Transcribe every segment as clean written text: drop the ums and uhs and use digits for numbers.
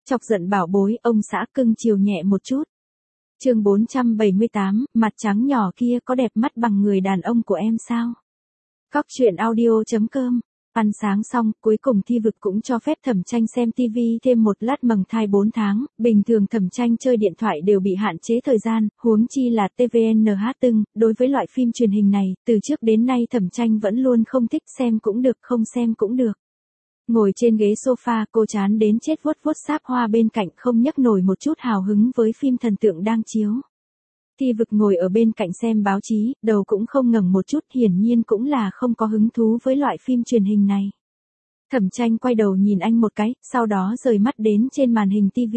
Chọc giận bảo bối, ông xã cưng chiều nhẹ một chút. Chương 478, mặt trắng nhỏ kia có đẹp mắt bằng người đàn ông của em sao? Cóc truyện audio.com. Ăn sáng xong, cuối cùng Thi Vực cũng cho phép Thẩm Tranh xem TV thêm một lát mầng thai 4 tháng, bình thường Thẩm Tranh chơi điện thoại đều bị hạn chế thời gian, huống chi là TVNH tưng, đối với loại phim truyền hình này, từ trước đến nay Thẩm Tranh vẫn luôn không thích, xem cũng được không xem cũng được. Ngồi trên ghế sofa, cô chán đến chết vuốt vuốt sáp hoa bên cạnh, không nhấc nổi một chút hào hứng với phim thần tượng đang chiếu. Thi Vực ngồi ở bên cạnh xem báo chí, đầu cũng không ngẩng một chút, hiển nhiên cũng là không có hứng thú với loại phim truyền hình này. Thẩm Tranh quay đầu nhìn anh một cái, sau đó rời mắt đến trên màn hình TV.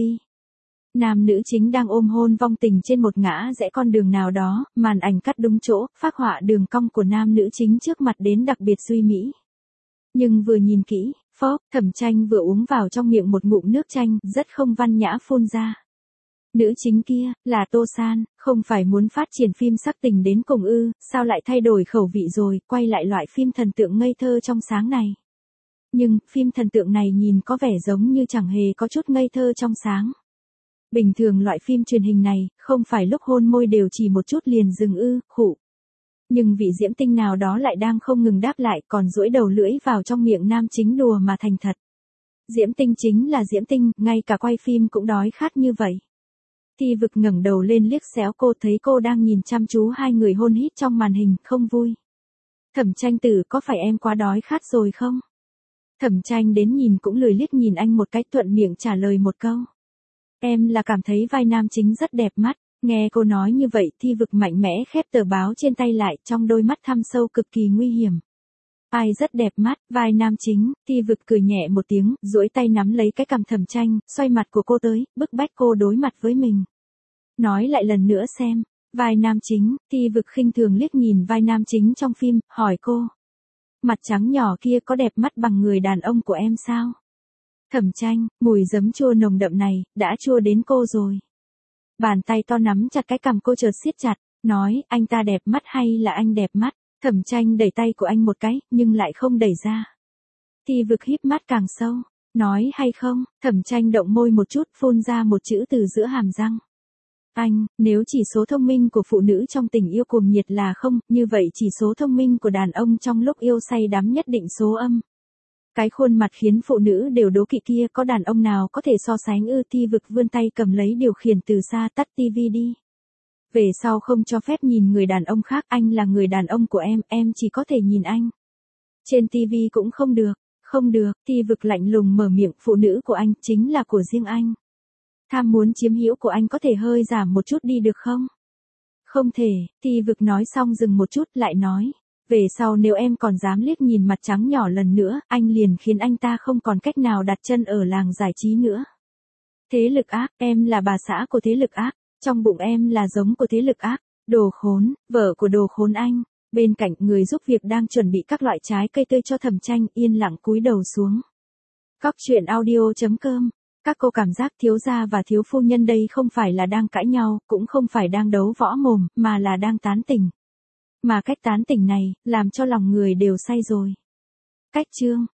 Nam nữ chính đang ôm hôn vong tình trên một ngã rẽ con đường nào đó, màn ảnh cắt đúng chỗ, phác họa đường cong của nam nữ chính trước mặt đến đặc biệt duy mỹ. Nhưng vừa nhìn kỹ, Thẩm Tranh vừa uống vào trong miệng một ngụm nước chanh, rất không văn nhã phun ra. Nữ chính kia, là Tô San, không phải muốn phát triển phim sắc tình đến cùng ư, sao lại thay đổi khẩu vị rồi, quay lại loại phim thần tượng ngây thơ trong sáng này. Nhưng, phim thần tượng này nhìn có vẻ giống như chẳng hề có chút ngây thơ trong sáng. Bình thường loại phim truyền hình này, không phải lúc hôn môi đều chỉ một chút liền dừng ư, khụ. Nhưng vị Diễm Tinh nào đó lại đang không ngừng đáp lại, còn duỗi đầu lưỡi vào trong miệng nam chính đùa mà thành thật. Diễm Tinh chính là Diễm Tinh, ngay cả quay phim cũng đói khát như vậy. Thi Vực ngẩng đầu lên liếc xéo cô, thấy cô đang nhìn chăm chú hai người hôn hít trong màn hình, không vui. Thẩm Tranh tử, có phải em quá đói khát rồi không? Thẩm Tranh đến nhìn cũng lười liếc nhìn anh một cái, thuận miệng trả lời một câu. Em là cảm thấy vai nam chính rất đẹp mắt. Nghe cô nói như vậy, Thi Vực mạnh mẽ khép tờ báo trên tay lại, trong đôi mắt thăm sâu cực kỳ nguy hiểm. Ai rất đẹp mắt, vai nam chính, Thi Vực cười nhẹ một tiếng, duỗi tay nắm lấy cái cằm Thẩm Tranh, xoay mặt của cô tới, bức bách cô đối mặt với mình. Nói lại lần nữa xem, vai nam chính, Thi Vực khinh thường liếc nhìn vai nam chính trong phim, hỏi cô. Mặt trắng nhỏ kia có đẹp mắt bằng người đàn ông của em sao? Thẩm Tranh, mùi giấm chua nồng đậm này, đã chua đến cô rồi. Bàn tay to nắm chặt cái cằm cô chợt siết chặt, nói, anh ta đẹp mắt hay là anh đẹp mắt? Thẩm Tranh đẩy tay của anh một cái, nhưng lại không đẩy ra. Thi Vực híp mắt càng sâu, nói hay không? Thẩm Tranh động môi một chút, phun ra một chữ từ giữa hàm răng. Anh, nếu chỉ số thông minh của phụ nữ trong tình yêu cuồng nhiệt là không, như vậy chỉ số thông minh của đàn ông trong lúc yêu say đắm nhất định số âm. Cái khuôn mặt khiến phụ nữ đều đố kỵ kia, có đàn ông nào có thể so sánh ư? Thi Vực vươn tay cầm lấy điều khiển từ xa, tắt tivi đi. Về sau không cho phép nhìn người đàn ông khác, anh là người đàn ông của em chỉ có thể nhìn anh. Trên tivi cũng không được, không được, Thi Vực lạnh lùng mở miệng, phụ nữ của anh chính là của riêng anh. Tham muốn chiếm hữu của anh có thể hơi giảm một chút đi được không? Không thể, Thi Vực nói xong dừng một chút, lại nói. Về sau nếu em còn dám liếc nhìn mặt trắng nhỏ lần nữa, anh liền khiến anh ta không còn cách nào đặt chân ở làng giải trí nữa. Thế lực ác, em là bà xã của thế lực ác, trong bụng em là giống của thế lực ác, đồ khốn, vợ của đồ khốn anh. Bên cạnh người giúp việc đang chuẩn bị các loại trái cây tươi cho Thẩm Tranh, yên lặng cúi đầu xuống. Cóc truyện audio.com. Các cô cảm giác thiếu gia và thiếu phu nhân đây không phải là đang cãi nhau, cũng không phải đang đấu võ mồm, mà là đang tán tỉnh. Mà cách tán tỉnh này, làm cho lòng người đều say rồi. Cách chương.